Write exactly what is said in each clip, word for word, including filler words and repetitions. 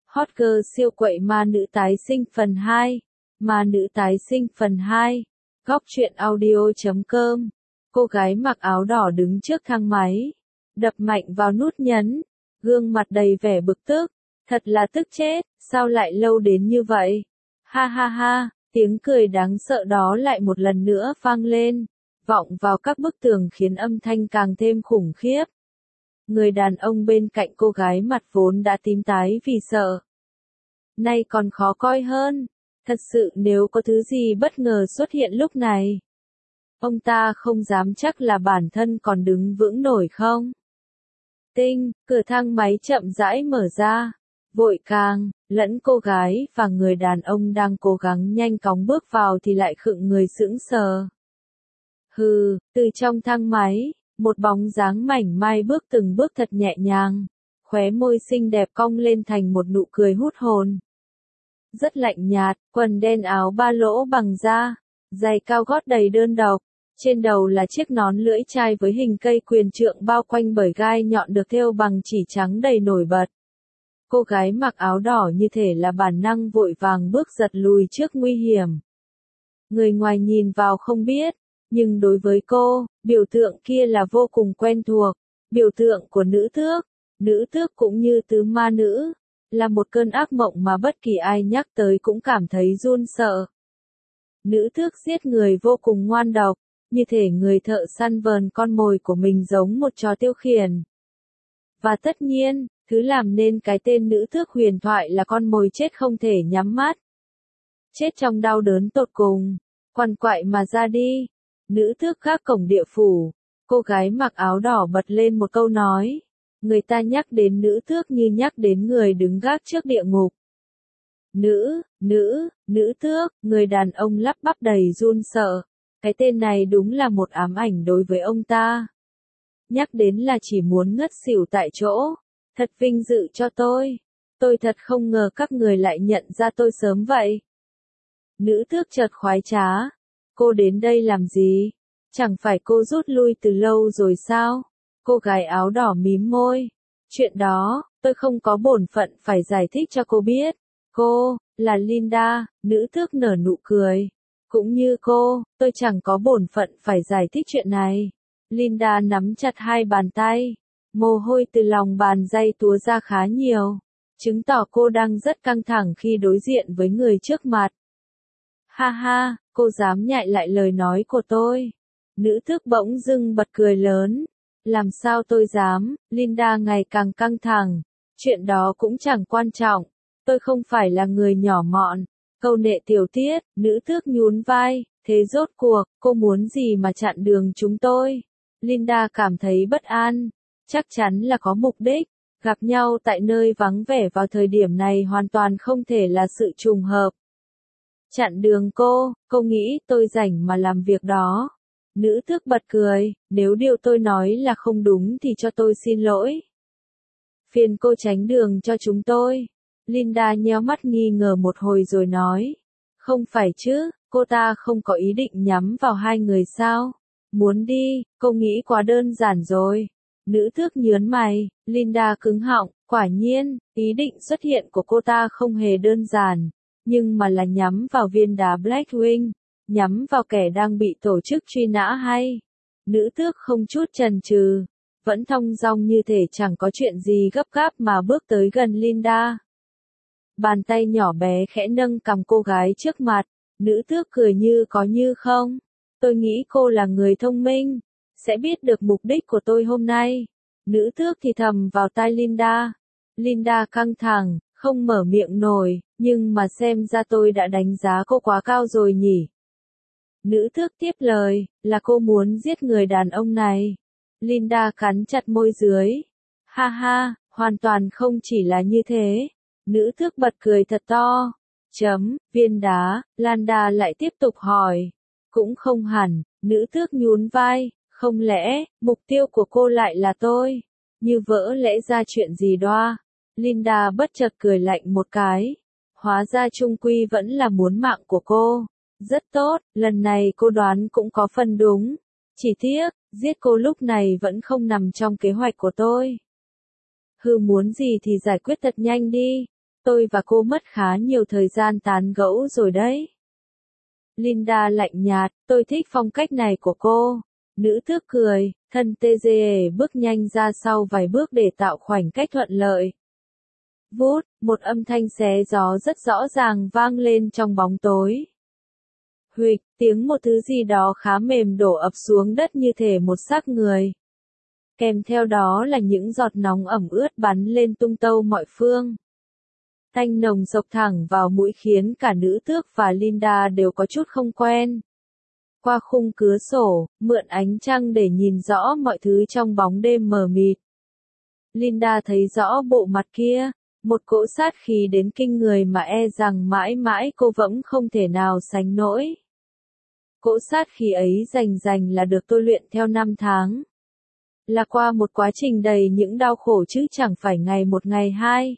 Hot girl siêu quậy ma nữ tái sinh phần hai. Ma nữ tái sinh phần hai. Góc truyện audio chấm com. Cô gái mặc áo đỏ đứng trước thang máy, đập mạnh vào nút nhấn, gương mặt đầy vẻ bực tức. Thật là tức chết, sao lại lâu đến như vậy? Ha ha ha, tiếng cười đáng sợ đó lại một lần nữa vang lên, vọng vào các bức tường khiến âm thanh càng thêm khủng khiếp. Người đàn ông bên cạnh cô gái mặt vốn đã tím tái vì sợ, nay còn khó coi hơn. Thật sự nếu có thứ gì bất ngờ xuất hiện lúc này, ông ta không dám chắc là bản thân còn đứng vững nổi không. Tinh, cửa thang máy chậm rãi mở ra, vội càng, lẫn cô gái và người đàn ông đang cố gắng nhanh chóng bước vào thì lại khựng người sững sờ. Hừ, từ trong thang máy, một bóng dáng mảnh mai bước từng bước thật nhẹ nhàng, khóe môi xinh đẹp cong lên thành một nụ cười hút hồn. Rất lạnh nhạt, quần đen áo ba lỗ bằng da, giày cao gót đầy đơn độc, trên đầu là chiếc nón lưỡi chai với hình cây quyền trượng bao quanh bởi gai nhọn được thêu bằng chỉ trắng đầy nổi bật. Cô gái mặc áo đỏ như thể là bản năng vội vàng bước giật lùi trước nguy hiểm. Người ngoài nhìn vào không biết, nhưng đối với cô, biểu tượng kia là vô cùng quen thuộc, biểu tượng của nữ tước. Nữ tước cũng như tứ ma nữ, là một cơn ác mộng mà bất kỳ ai nhắc tới cũng cảm thấy run sợ. Nữ tước giết người vô cùng ngoan độc, như thể người thợ săn vờn con mồi của mình giống một trò tiêu khiển. Và tất nhiên, thứ làm nên cái tên nữ tước huyền thoại là con mồi chết không thể nhắm mắt. Chết trong đau đớn tột cùng, quằn quại mà ra đi. Nữ tước gác cổng địa phủ, cô gái mặc áo đỏ bật lên một câu nói. Người ta nhắc đến nữ tước như nhắc đến người đứng gác trước địa ngục. Nữ, nữ, nữ tước, người đàn ông lắp bắp đầy run sợ. Cái tên này đúng là một ám ảnh đối với ông ta. Nhắc đến là chỉ muốn ngất xỉu tại chỗ. Thật vinh dự cho tôi. Tôi thật không ngờ các người lại nhận ra tôi sớm vậy. Nữ tước chợt khoái trá. Cô đến đây làm gì? Chẳng phải cô rút lui từ lâu rồi sao? Cô gái áo đỏ mím môi. Chuyện đó, tôi không có bổn phận phải giải thích cho cô biết. Cô, là Linda, nữ tước nở nụ cười. Cũng như cô, tôi chẳng có bổn phận phải giải thích chuyện này. Linda nắm chặt hai bàn tay. Mồ hôi từ lòng bàn tay túa ra khá nhiều. Chứng tỏ cô đang rất căng thẳng khi đối diện với người trước mặt. Ha ha, cô dám nhại lại lời nói của tôi. Nữ tước bỗng dưng bật cười lớn. Làm sao tôi dám, Linda ngày càng căng thẳng. Chuyện đó cũng chẳng quan trọng. Tôi không phải là người nhỏ mọn. Câu nệ tiểu tiết, nữ tước nhún vai. Thế rốt cuộc, cô muốn gì mà chặn đường chúng tôi? Linda cảm thấy bất an. Chắc chắn là có mục đích. Gặp nhau tại nơi vắng vẻ vào thời điểm này hoàn toàn không thể là sự trùng hợp. Chặn đường cô, cô nghĩ tôi rảnh mà làm việc đó. Nữ tước bật cười, nếu điều tôi nói là không đúng thì cho tôi xin lỗi. Phiền cô tránh đường cho chúng tôi. Linda nheo mắt nghi ngờ một hồi rồi nói. Không phải chứ, cô ta không có ý định nhắm vào hai người sao? Muốn đi, cô nghĩ quá đơn giản rồi. Nữ tước nhớn mày, Linda cứng họng, quả nhiên, ý định xuất hiện của cô ta không hề đơn giản, nhưng mà là nhắm vào viên đá Blackwing. Nhắm vào kẻ đang bị tổ chức truy nã hay? Nữ tước không chút chần chừ, vẫn thong dong như thể chẳng có chuyện gì gấp gáp mà bước tới gần Linda. Bàn tay nhỏ bé khẽ nâng cằm cô gái trước mặt, nữ tước cười như có như không. Tôi nghĩ cô là người thông minh, sẽ biết được mục đích của tôi hôm nay. Nữ tước thì thầm vào tai Linda. Linda căng thẳng, không mở miệng nổi, nhưng mà xem ra tôi đã đánh giá cô quá cao rồi nhỉ. Nữ tước tiếp lời, là cô muốn giết người đàn ông này. Linda cắn chặt môi dưới. Ha ha, hoàn toàn không chỉ là như thế. Nữ tước bật cười thật to. Chấm, viên đá, Landa lại tiếp tục hỏi. Cũng không hẳn, nữ tước nhún vai. Không lẽ, mục tiêu của cô lại là tôi? Như vỡ lẽ ra chuyện gì đoa? Linda bất chợt cười lạnh một cái. Hóa ra chung quy vẫn là muốn mạng của cô. Rất tốt, lần này cô đoán cũng có phần đúng. Chỉ tiếc, giết cô lúc này vẫn không nằm trong kế hoạch của tôi. Hừ, muốn gì thì giải quyết thật nhanh đi. tôi và cô mất khá nhiều thời gian tán gẫu rồi đấy. Linda lạnh nhạt, tôi thích phong cách này của cô. Nữ tước cười, thân tê dê bước nhanh ra sau vài bước để tạo khoảnh cách thuận lợi. Vút, một âm thanh xé gió rất rõ ràng vang lên trong bóng tối. Huỵch, tiếng một thứ gì đó khá mềm đổ ập xuống đất như thể một xác người. Kèm theo đó là những giọt nóng ẩm ướt bắn lên tung tâu mọi phương. Tanh nồng sộc thẳng vào mũi khiến cả nữ tước và Linda đều có chút không quen. Qua khung cửa sổ, mượn ánh trăng để nhìn rõ mọi thứ trong bóng đêm mờ mịt. Linda thấy rõ bộ mặt kia, một cỗ sát khí đến kinh người mà e rằng mãi mãi cô vẫn không thể nào sánh nổi. Cỗ sát khí ấy rành rành là được tôi luyện theo năm tháng. Là qua một quá trình đầy những đau khổ chứ chẳng phải ngày một ngày hai.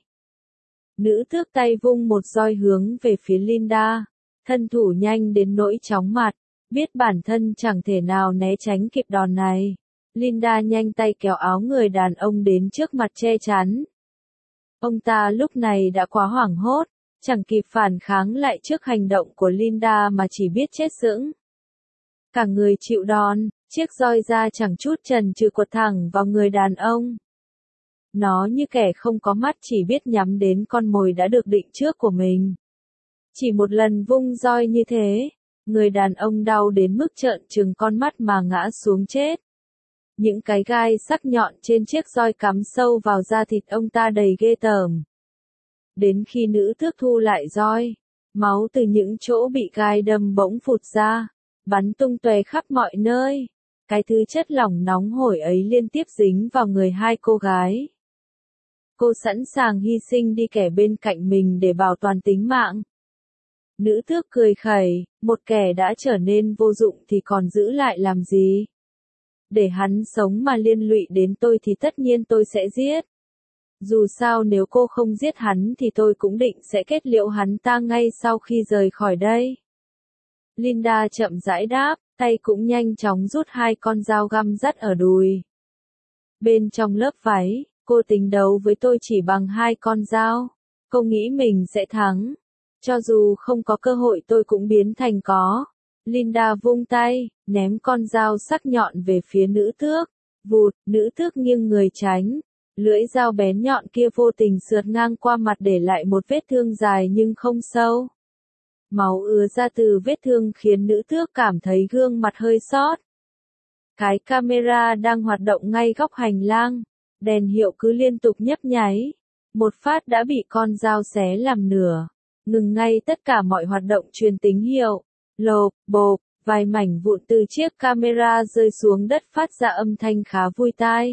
Nữ tước tay vung một roi hướng về phía Linda, thân thủ nhanh đến nỗi chóng mặt, biết bản thân chẳng thể nào né tránh kịp đòn này. Linda nhanh tay kéo áo người đàn ông đến trước mặt che chắn. Ông ta lúc này đã quá hoảng hốt, chẳng kịp phản kháng lại trước hành động của Linda mà chỉ biết chết sững. Cả người chịu đòn, chiếc roi ra chẳng chút chần chừ quật thẳng vào người đàn ông. Nó như kẻ không có mắt chỉ biết nhắm đến con mồi đã được định trước của mình. Chỉ một lần vung roi như thế, người đàn ông đau đến mức trợn trừng con mắt mà ngã xuống chết. Những cái gai sắc nhọn trên chiếc roi cắm sâu vào da thịt ông ta đầy ghê tởm. Đến khi nữ tước thu lại roi, máu từ những chỗ bị gai đâm bỗng phụt ra, bắn tung tóe khắp mọi nơi. Cái thứ chất lỏng nóng hổi ấy liên tiếp dính vào người hai cô gái. Cô sẵn sàng hy sinh đi kẻ bên cạnh mình để bảo toàn tính mạng. Nữ tước cười khẩy, một kẻ đã trở nên vô dụng thì còn giữ lại làm gì? Để hắn sống mà liên lụy đến tôi thì tất nhiên tôi sẽ giết. Dù sao nếu cô không giết hắn thì tôi cũng định sẽ kết liễu hắn ta ngay sau khi rời khỏi đây. Linda chậm rãi đáp, tay cũng nhanh chóng rút hai con dao găm dắt ở đùi. Bên trong lớp váy, cô tính đấu với tôi chỉ bằng hai con dao. Cô nghĩ mình sẽ thắng. Cho dù không có cơ hội tôi cũng biến thành có. Linda vung tay, ném con dao sắc nhọn về phía nữ tước. Vụt, nữ tước nghiêng người tránh. Lưỡi dao bén nhọn kia vô tình sượt ngang qua mặt để lại một vết thương dài nhưng không sâu. Máu ứa ra từ vết thương khiến nữ tước cảm thấy gương mặt hơi xót. Cái camera đang hoạt động ngay góc hành lang. Đèn hiệu cứ liên tục nhấp nháy. Một phát đã bị con dao xé làm nửa. Ngừng ngay tất cả mọi hoạt động truyền tín hiệu. Lộp, bộp, vài mảnh vụn từ chiếc camera rơi xuống đất phát ra âm thanh khá vui tai.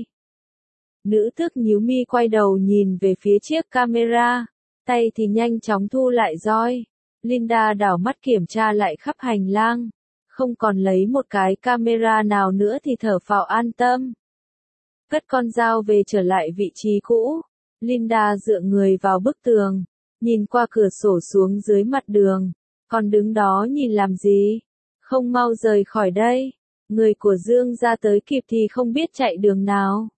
Nữ tước nhíu mi quay đầu nhìn về phía chiếc camera. Tay thì nhanh chóng thu lại roi. Linda đảo mắt kiểm tra lại khắp hành lang. Không còn lấy một cái camera nào nữa thì thở phào an tâm. Cất con dao về trở lại vị trí cũ. Linda dựa người vào bức tường. Nhìn qua cửa sổ xuống dưới mặt đường. Còn đứng đó nhìn làm gì? Không mau rời khỏi đây. Người của Dương ra tới kịp thì không biết chạy đường nào.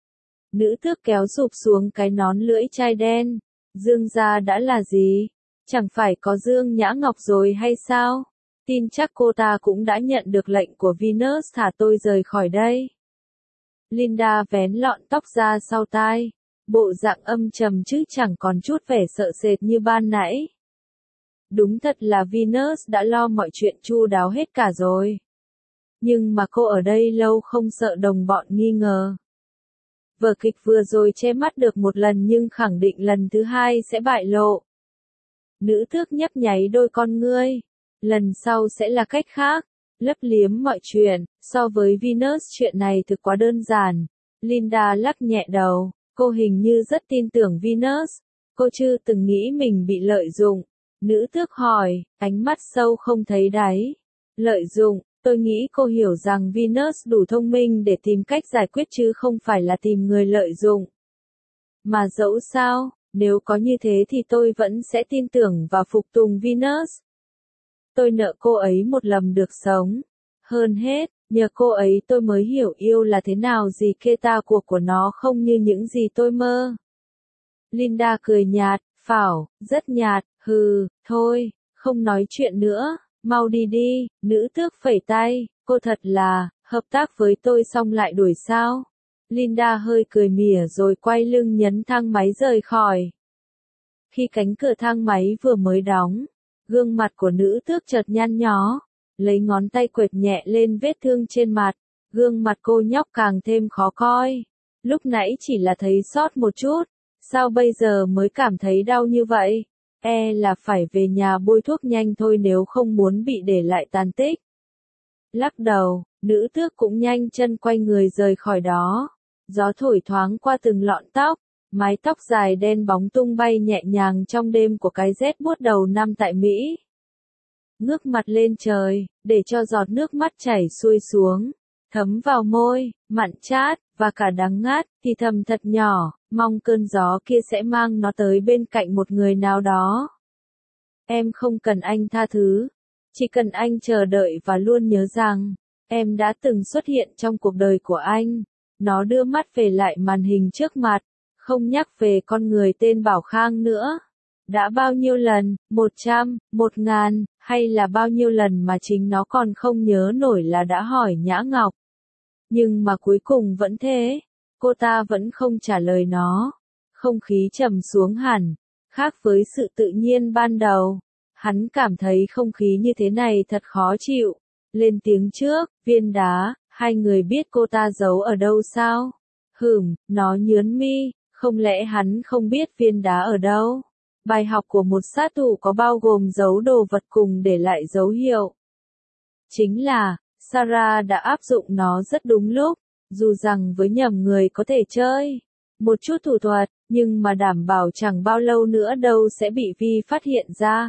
Nữ tước kéo sụp xuống cái nón lưỡi chai đen. Dương gia đã là gì? Chẳng phải có Dương Nhã Ngọc rồi hay sao? Tin chắc cô ta cũng đã nhận được lệnh của Venus thả tôi rời khỏi đây. Linda vén lọn tóc ra sau tai. Bộ dạng âm trầm chứ chẳng còn chút vẻ sợ sệt như ban nãy. Đúng thật là Venus đã lo mọi chuyện chu đáo hết cả rồi. Nhưng mà cô ở đây lâu không sợ đồng bọn nghi ngờ. Vở kịch vừa rồi che mắt được một lần nhưng khẳng định lần thứ hai sẽ bại lộ. Nữ tước nhấp nháy đôi con ngươi. Lần sau sẽ là cách khác. Lấp liếm mọi chuyện. So với Venus chuyện này thực quá đơn giản. Linda lắc nhẹ đầu. Cô hình như rất tin tưởng Venus. Cô chưa từng nghĩ mình bị lợi dụng. Nữ tước hỏi, ánh mắt sâu không thấy đáy. Lợi dụng, tôi nghĩ cô hiểu rằng Venus đủ thông minh để tìm cách giải quyết chứ không phải là tìm người lợi dụng. Mà dẫu sao, nếu có như thế thì tôi vẫn sẽ tin tưởng và phục tùng Venus. Tôi nợ cô ấy một lần được sống. Hơn hết, nhờ cô ấy tôi mới hiểu yêu là thế nào gì kê ta cuộc của nó không như những gì tôi mơ. Linda cười nhạt, phảo, rất nhạt, hừ, thôi, không nói chuyện nữa, mau đi đi, nữ tước phẩy tay, cô thật là, hợp tác với tôi xong lại đuổi sao? Linda hơi cười mỉa rồi quay lưng nhấn thang máy rời khỏi. Khi cánh cửa thang máy vừa mới đóng, gương mặt của nữ tước chợt nhăn nhó, lấy ngón tay quệt nhẹ lên vết thương trên mặt, gương mặt cô nhóc càng thêm khó coi. Lúc nãy chỉ là thấy sót một chút, sao bây giờ mới cảm thấy đau như vậy? E là phải về nhà bôi thuốc nhanh thôi nếu không muốn bị để lại tàn tích. Lắc đầu, nữ tước cũng nhanh chân quay người rời khỏi đó. Gió thổi thoáng qua từng lọn tóc, mái tóc dài đen bóng tung bay nhẹ nhàng trong đêm của cái rét buốt đầu năm tại Mỹ. Ngước mặt lên trời, để cho giọt nước mắt chảy xuôi xuống, thấm vào môi, mặn chát, và cả đắng ngát, thì thầm thật nhỏ, mong cơn gió kia sẽ mang nó tới bên cạnh một người nào đó. Em không cần anh tha thứ, chỉ cần anh chờ đợi và luôn nhớ rằng, em đã từng xuất hiện trong cuộc đời của anh. Nó đưa mắt về lại màn hình trước mặt, không nhắc về con người tên Bảo Khang nữa. Đã bao nhiêu lần, một trăm, một ngàn, hay là bao nhiêu lần mà chính nó còn không nhớ nổi là đã hỏi Nhã Ngọc. Nhưng mà cuối cùng vẫn thế, cô ta vẫn không trả lời nó. Không khí trầm xuống hẳn, khác với sự tự nhiên ban đầu. Hắn cảm thấy không khí như thế này thật khó chịu. Lên tiếng trước, Viên Đá, hai người biết cô ta giấu ở đâu sao? Hửm, nó nhớn mi, không lẽ hắn không biết Viên Đá ở đâu? Bài học của một sát thủ có bao gồm giấu đồ vật cùng để lại dấu hiệu. Chính là, Sarah đã áp dụng nó rất đúng lúc, dù rằng với nhầm người có thể chơi một chút thủ thuật, nhưng mà đảm bảo chẳng bao lâu nữa đâu sẽ bị Vi phát hiện ra.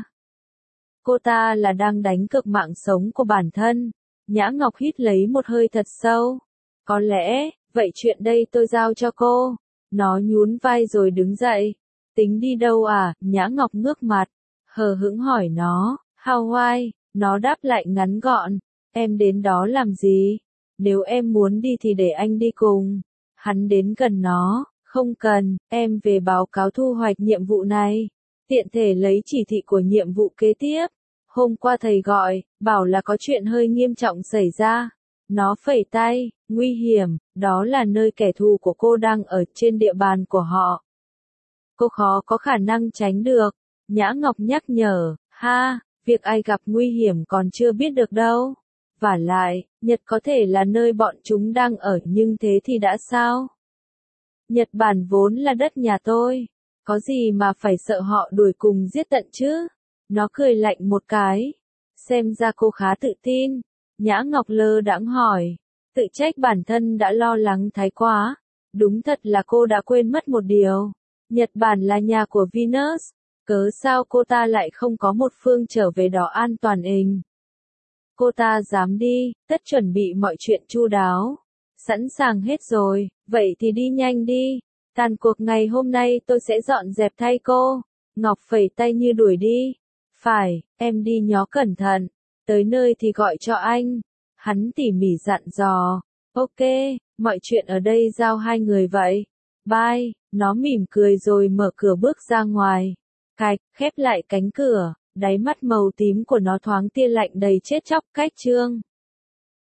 Cô ta là đang đánh cược mạng sống của bản thân. Nhã Ngọc hít lấy một hơi thật sâu. Có lẽ, vậy chuyện đây tôi giao cho cô. Nó nhún vai rồi đứng dậy. Tính đi đâu à? Nhã Ngọc ngước mặt, hờ hững hỏi nó. Hawaii, nó đáp lại ngắn gọn. Em đến đó làm gì? Nếu em muốn đi thì để anh đi cùng. Hắn đến gần nó. Không cần, em về báo cáo thu hoạch nhiệm vụ này. Tiện thể lấy chỉ thị của nhiệm vụ kế tiếp. Hôm qua thầy gọi, bảo là có chuyện hơi nghiêm trọng xảy ra. Nó phẩy tay, nguy hiểm, đó là nơi kẻ thù của cô đang ở trên địa bàn của họ. Cô khó có khả năng tránh được. Nhã Ngọc nhắc nhở, ha, việc ai gặp nguy hiểm còn chưa biết được đâu. Vả lại, Nhật có thể là nơi bọn chúng đang ở nhưng thế thì đã sao? Nhật Bản vốn là đất nhà tôi. Có gì mà phải sợ họ đuổi cùng giết tận chứ? Nó cười lạnh một cái. Xem ra cô khá tự tin. Nhã Ngọc lơ đãng hỏi. Tự trách bản thân đã lo lắng thái quá. Đúng thật là cô đã quên mất một điều. Nhật Bản là nhà của Venus. Cớ sao cô ta lại không có một phương trở về đó an toàn ình? Cô ta dám đi, tất chuẩn bị mọi chuyện chu đáo. Sẵn sàng hết rồi, vậy thì đi nhanh đi. Tàn cuộc ngày hôm nay tôi sẽ dọn dẹp thay cô. Ngọc phẩy tay như đuổi đi. Phải, em đi nhó cẩn thận. Tới nơi thì gọi cho anh. Hắn tỉ mỉ dặn dò. Ok, mọi chuyện ở đây giao hai người vậy. Bye, nó mỉm cười rồi mở cửa bước ra ngoài. Cạch, khép lại cánh cửa, đáy mắt màu tím của nó thoáng tia lạnh đầy chết chóc cách chương.